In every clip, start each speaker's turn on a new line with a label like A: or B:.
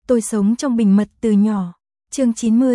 A: Tôi sống trong bình mật từ nhỏ. Chương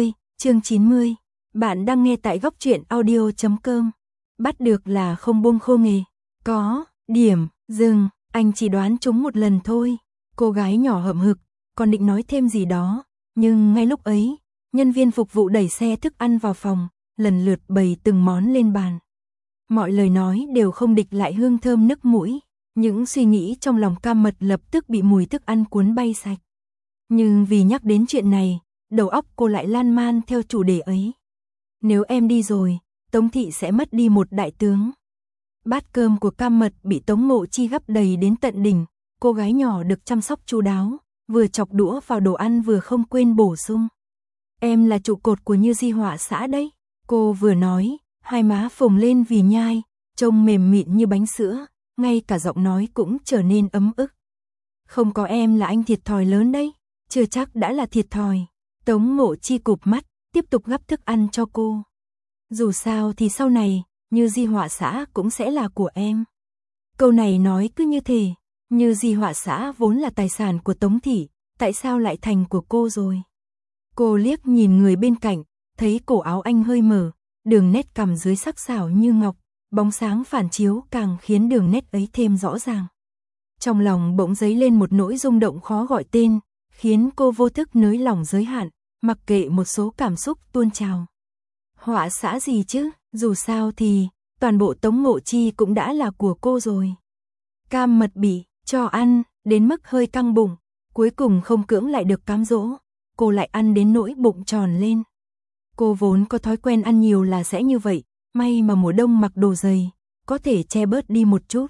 A: 90. Bạn đang nghe tại góc truyện audio.com. Bắt được là không buông khô nghề. Có, điểm, dừng, anh chỉ đoán trúng một lần thôi. Cô gái nhỏ hậm hực, còn định nói thêm gì đó. Nhưng ngay lúc ấy, nhân viên phục vụ đẩy xe thức ăn vào phòng, lần lượt bày từng món lên bàn. Mọi lời nói đều không địch lại hương thơm nức mũi. Những suy nghĩ trong lòng Cam Mật lập tức bị mùi thức ăn cuốn bay sạch. Nhưng vì nhắc đến chuyện này, đầu óc cô lại lan man theo chủ đề ấy. Nếu em đi rồi, Tống thị sẽ mất đi một đại tướng. Bát cơm của Cam Mật bị Tống Ngộ Chi gắp đầy đến tận đỉnh, cô gái nhỏ được chăm sóc chu đáo, vừa chọc đũa vào đồ ăn vừa không quên bổ sung. Em là trụ cột của Như Di Họa xã đấy. Cô vừa nói, hai má phồng lên vì nhai, trông mềm mịn như bánh sữa, ngay cả giọng nói cũng trở nên ấm ức. Không có em là anh thiệt thòi lớn đấy. Chưa chắc đã là thiệt thòi. Tống Ngộ Chi cụp mắt, tiếp tục gắp thức ăn cho cô. Dù sao thì sau này, Như Di Họa xã cũng sẽ là của em. Câu này nói cứ như thế. Như Di Họa xã vốn là tài sản của Tống thị, tại sao lại thành của cô rồi? Cô liếc nhìn người bên cạnh, thấy cổ áo anh hơi mở, đường nét cằm dưới sắc sảo như ngọc, bóng sáng phản chiếu càng khiến đường nét ấy thêm rõ ràng. Trong lòng bỗng dấy lên một nỗi rung động khó gọi tên, khiến cô vô thức nới lỏng giới hạn, mặc kệ một số cảm xúc tuôn trào. Họa xã gì chứ, dù sao thì, toàn bộ Tống Ngộ Chi cũng đã là của cô rồi. Cam Mật bị cho ăn, đến mức hơi căng bụng, cuối cùng không cưỡng lại được cám dỗ, cô lại ăn đến nỗi bụng tròn lên. Cô vốn có thói quen ăn nhiều là sẽ như vậy, may mà mùa đông mặc đồ dày, có thể che bớt đi một chút.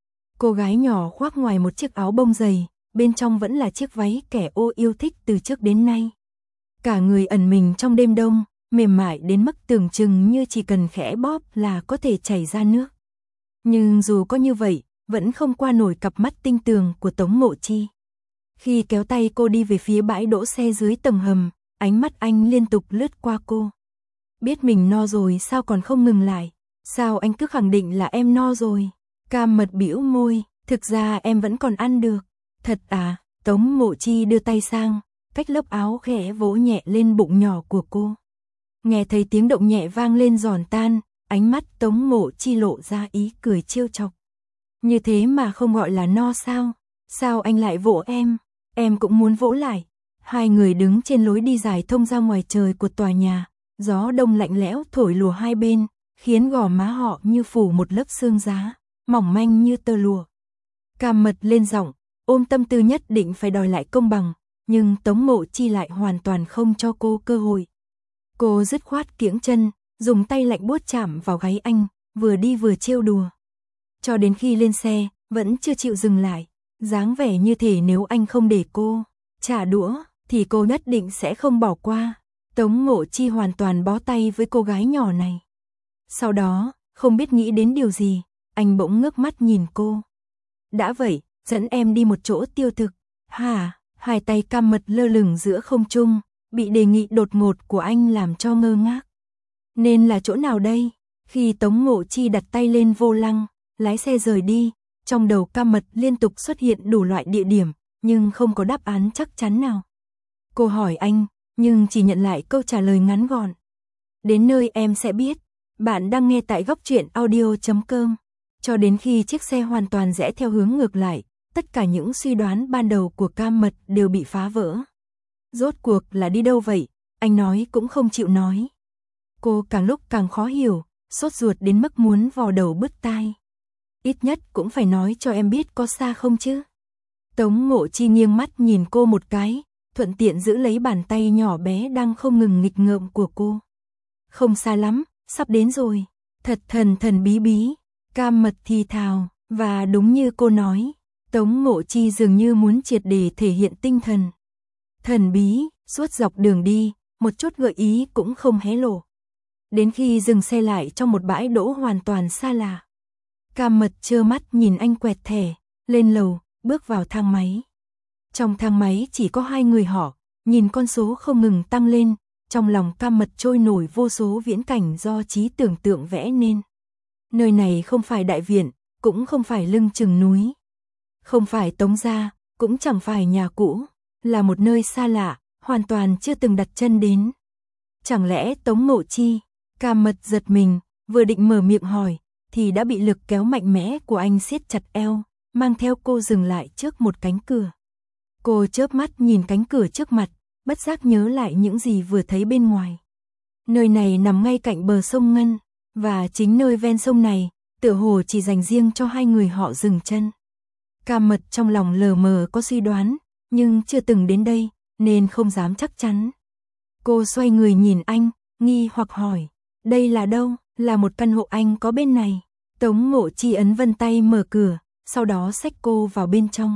A: Cô gái nhỏ khoác ngoài một chiếc áo bông dày, bên trong vẫn là chiếc váy kẻ ô yêu thích từ trước đến nay. Cả người ẩn mình trong đêm đông, mềm mại đến mức tưởng chừng như chỉ cần khẽ bóp là có thể chảy ra nước. Nhưng dù có như vậy, vẫn không qua nổi cặp mắt tinh tường của Tống Ngộ Chi. Khi kéo tay cô đi về phía bãi đỗ xe dưới tầng hầm, ánh mắt anh liên tục lướt qua cô. Biết mình no rồi sao còn không ngừng lại? Sao anh cứ khẳng định là em no rồi? Cam Mật bĩu môi, thực ra em vẫn còn ăn được. Thật à? Tống Ngộ Chi đưa tay sang, cách lớp áo khẽ vỗ nhẹ lên bụng nhỏ của cô. Nghe thấy tiếng động nhẹ vang lên giòn tan, ánh mắt Tống Ngộ Chi lộ ra ý cười trêu chọc. Như thế mà không gọi là no sao? Sao anh lại vỗ em? Em cũng muốn vỗ lại. Hai người đứng trên lối đi dài thông ra ngoài trời của tòa nhà, gió đông lạnh lẽo thổi lùa hai bên, khiến gò má họ như phủ một lớp sương giá, mỏng manh như tơ lụa. Cam Mật lên giọng, ôm tâm tư nhất định phải đòi lại công bằng, nhưng Tống Ngộ Chi lại hoàn toàn không cho cô cơ hội. Cô dứt khoát kiễng chân, dùng tay lạnh buốt chạm vào gáy anh, vừa đi vừa trêu đùa. Cho đến khi lên xe, vẫn chưa chịu dừng lại, dáng vẻ như thể nếu anh không để cô trả đũa, thì cô nhất định sẽ không bỏ qua. Tống Ngộ Chi hoàn toàn bó tay với cô gái nhỏ này. Sau đó, không biết nghĩ đến điều gì, anh bỗng ngước mắt nhìn cô. Đã vậy, dẫn em đi một chỗ tiêu thực. Hả? Hai tay Cam Mật lơ lửng giữa không trung, bị đề nghị đột ngột của anh làm cho ngơ ngác. Nên là chỗ nào đây? Khi Tống Ngộ Chi đặt tay lên vô lăng, lái xe rời đi, trong đầu Cam Mật liên tục xuất hiện đủ loại địa điểm, nhưng không có đáp án chắc chắn nào. Cô hỏi anh, nhưng chỉ nhận lại câu trả lời ngắn gọn. Đến nơi em sẽ biết. Bạn đang nghe tại góc truyện audio.com. Cho đến khi chiếc xe hoàn toàn rẽ theo hướng ngược lại, tất cả những suy đoán ban đầu của Cam Mật đều bị phá vỡ. Rốt cuộc là đi đâu vậy? Anh nói cũng không chịu nói. Cô càng lúc càng khó hiểu, sốt ruột đến mức muốn vò đầu bứt tai. Ít nhất cũng phải nói cho em biết có xa không chứ? Tống Ngộ Chi nghiêng mắt nhìn cô một cái, thuận tiện giữ lấy bàn tay nhỏ bé đang không ngừng nghịch ngợm của cô. Không xa lắm, sắp đến rồi. Thật thần bí bí. Cam Mật thì thào, và đúng như cô nói, Tống Ngộ Chi dường như muốn triệt để thể hiện tinh thần. Thần bí, suốt dọc đường đi, một chút gợi ý cũng không hé lộ. Đến khi dừng xe lại trong một bãi đỗ hoàn toàn xa lạ, Cam Mật trơ mắt nhìn anh quẹt thẻ, lên lầu, bước vào thang máy. Trong thang máy chỉ có hai người họ, nhìn con số không ngừng tăng lên, trong lòng Cam Mật trôi nổi vô số viễn cảnh do trí tưởng tượng vẽ nên. Nơi này không phải đại viện, cũng không phải lưng chừng núi. Không phải Tống gia, cũng chẳng phải nhà cũ. là một nơi xa lạ, hoàn toàn chưa từng đặt chân đến. Chẳng lẽ Tống Ngộ Chi? Cam Mật giật mình, vừa định mở miệng hỏi, thì đã bị lực kéo mạnh mẽ của anh siết chặt eo, mang theo cô dừng lại trước một cánh cửa. Cô chớp mắt nhìn cánh cửa trước mặt, bất giác nhớ lại những gì vừa thấy bên ngoài. Nơi này nằm ngay cạnh bờ sông Ngân, và chính nơi ven sông này, tựa hồ chỉ dành riêng cho hai người họ dừng chân. Cam Mật trong lòng lờ mờ có suy đoán, nhưng chưa từng đến đây, nên không dám chắc chắn. Cô xoay người nhìn anh, nghi hoặc hỏi, đây là đâu? Là một căn hộ anh có bên này. Tống Ngộ Chi ấn vân tay mở cửa, sau đó xách cô vào bên trong.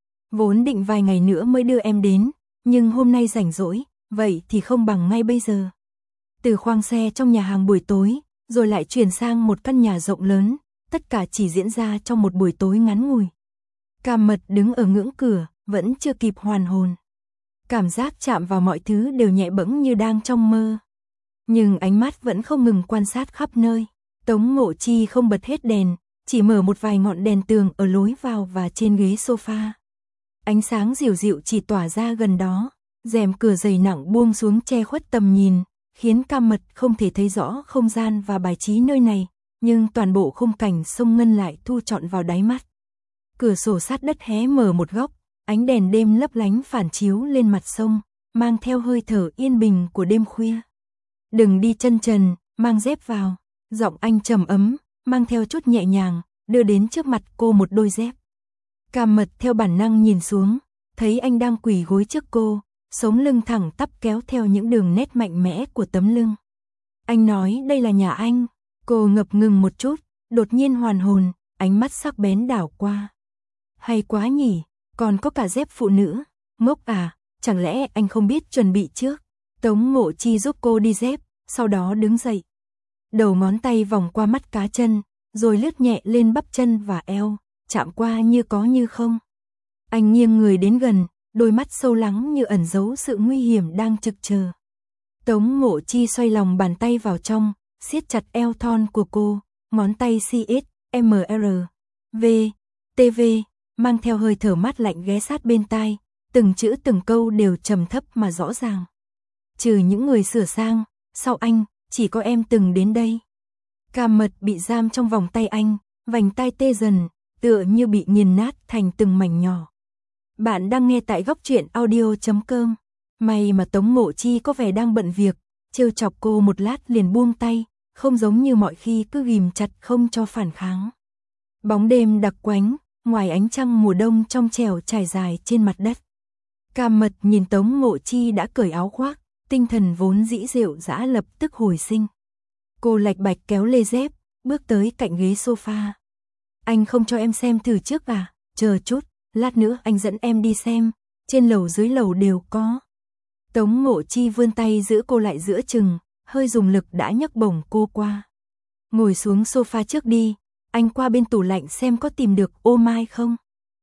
A: Vốn định vài ngày nữa mới đưa em đến, nhưng hôm nay rảnh rỗi, vậy thì không bằng ngay bây giờ. Từ khoang xe trong nhà hàng buổi tối, rồi lại chuyển sang một căn nhà rộng lớn, tất cả chỉ diễn ra trong một buổi tối ngắn ngủi. Cam Mật đứng ở ngưỡng cửa, vẫn chưa kịp hoàn hồn. Cảm giác chạm vào mọi thứ đều nhẹ bẫng như đang trong mơ. Nhưng ánh mắt vẫn không ngừng quan sát khắp nơi. Tống Ngộ Chi không bật hết đèn, chỉ mở một vài ngọn đèn tường ở lối vào và trên ghế sofa. Ánh sáng dịu dịu chỉ tỏa ra gần đó, rèm cửa dày nặng buông xuống che khuất tầm nhìn, khiến Cam Mật không thể thấy rõ không gian và bài trí nơi này, nhưng toàn bộ khung cảnh sông Ngân lại thu trọn vào đáy mắt. Cửa sổ sát đất hé mở một góc, ánh đèn đêm lấp lánh phản chiếu lên mặt sông, mang theo hơi thở yên bình của đêm khuya. Đừng đi chân trần, mang dép vào. Giọng anh trầm ấm, mang theo chút nhẹ nhàng, đưa đến trước mặt cô một đôi dép. Cam Mật theo bản năng nhìn xuống, thấy anh đang quỳ gối trước cô, sống lưng thẳng tắp kéo theo những đường nét mạnh mẽ của tấm lưng. Anh nói đây là nhà anh. Cô ngập ngừng một chút, đột nhiên hoàn hồn, ánh mắt sắc bén đảo qua. Hay quá nhỉ, còn có cả dép phụ nữ. Ngốc à, chẳng lẽ anh không biết chuẩn bị trước? Tống Ngộ Chi giúp cô đi dép, sau đó đứng dậy. Đầu ngón tay vòng qua mắt cá chân, rồi lướt nhẹ lên bắp chân và eo, chạm qua như có như không. Anh nghiêng người đến gần, đôi mắt sâu lắng như ẩn giấu sự nguy hiểm đang trực chờ. Tống Ngộ Chi xoay lòng bàn tay vào trong, siết chặt eo thon của cô, ngón tay CS, MR, V, TV, mang theo hơi thở mát lạnh ghé sát bên tai, từng chữ từng câu đều trầm thấp mà rõ ràng. Trừ những người sửa sang, sau anh, chỉ có em từng đến đây. Cam Mật bị giam trong vòng tay anh, vành tai tê dần, tựa như bị nghiền nát thành từng mảnh nhỏ. Bạn đang nghe tại góc truyện audio.com. May mà Tống Ngộ Chi có vẻ đang bận việc, trêu chọc cô một lát liền buông tay, không giống như mọi khi cứ ghìm chặt không cho phản kháng. Bóng đêm đặc quánh, ngoài ánh trăng mùa đông trong trẻo trải dài trên mặt đất. Cam Mật nhìn Tống Ngộ Chi đã cởi áo khoác, tinh thần vốn dĩ rệu rã lập tức hồi sinh. Cô lạch bạch kéo lê dép, bước tới cạnh ghế sofa. Anh không cho em xem thử trước à? Chờ chút, lát nữa anh dẫn em đi xem, trên lầu dưới lầu đều có. Tống Ngộ Chi vươn tay giữ cô lại giữa chừng, hơi dùng lực đã nhấc bổng cô qua. Ngồi xuống sofa trước đi, anh qua bên tủ lạnh xem có tìm được ô mai không.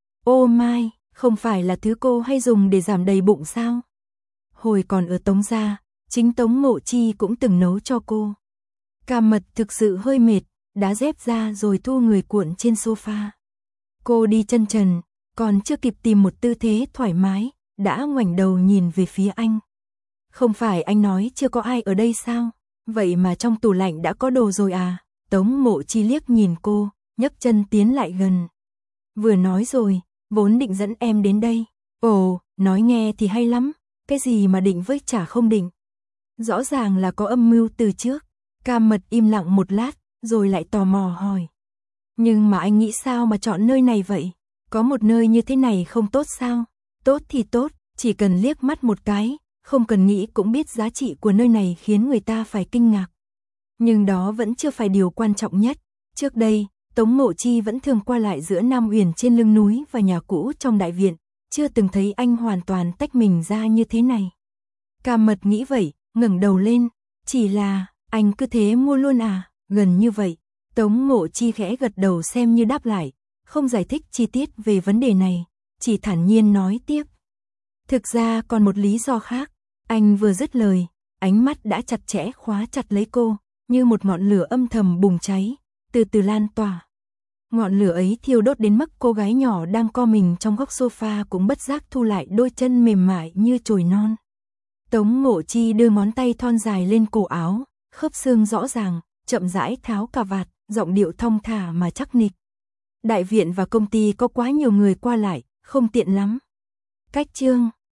A: Ô mai, không phải là thứ cô hay dùng để giảm đầy bụng sao? Hồi còn ở Tống gia, chính Tống Ngộ Chi cũng từng nấu cho cô. Cam Mật thực sự hơi mệt, đá dép ra rồi thu người cuộn trên sofa. Cô đi chân trần, còn chưa kịp tìm một tư thế thoải mái, đã ngoảnh đầu nhìn về phía anh. Không phải anh nói chưa có ai ở đây sao? Vậy mà trong tủ lạnh đã có đồ rồi à? Tống Ngộ Chi liếc nhìn cô, nhấc chân tiến lại gần. Vừa nói rồi, vốn định dẫn em đến đây. Ồ, nói nghe thì hay lắm, cái gì mà định với chả không định. Rõ ràng là có âm mưu từ trước. Cam Mật im lặng một lát, rồi lại tò mò hỏi. Nhưng mà anh nghĩ sao mà chọn nơi này vậy? Có một nơi như thế này không tốt sao? Tốt thì tốt, chỉ cần liếc mắt một cái, không cần nghĩ cũng biết giá trị của nơi này khiến người ta phải kinh ngạc. Nhưng đó vẫn chưa phải điều quan trọng nhất. Trước đây, Tống Ngộ Chi vẫn thường qua lại giữa Nam Uyển trên lưng núi và nhà cũ trong đại viện, chưa từng thấy anh hoàn toàn tách mình ra như thế này. Cam Mật nghĩ vậy, ngẩng đầu lên, chỉ là, anh cứ thế mua luôn à? Gần như vậy. Tống Ngộ Chi khẽ gật đầu xem như đáp lại, không giải thích chi tiết về vấn đề này, chỉ thản nhiên nói tiếp. Thực ra còn một lý do khác. Anh vừa dứt lời, ánh mắt đã chặt chẽ khóa chặt lấy cô, như một ngọn lửa âm thầm bùng cháy, từ từ lan tỏa. Ngọn lửa ấy thiêu đốt đến mức cô gái nhỏ đang co mình trong góc sofa cũng bất giác thu lại đôi chân mềm mại như chồi non. Tống Ngộ Chi đưa ngón tay thon dài lên cổ áo, khớp xương rõ ràng, chậm rãi tháo cà vạt, giọng điệu thong thả mà chắc nịch. Đại viện và công ty có quá nhiều người qua lại, không tiện lắm. Cách chương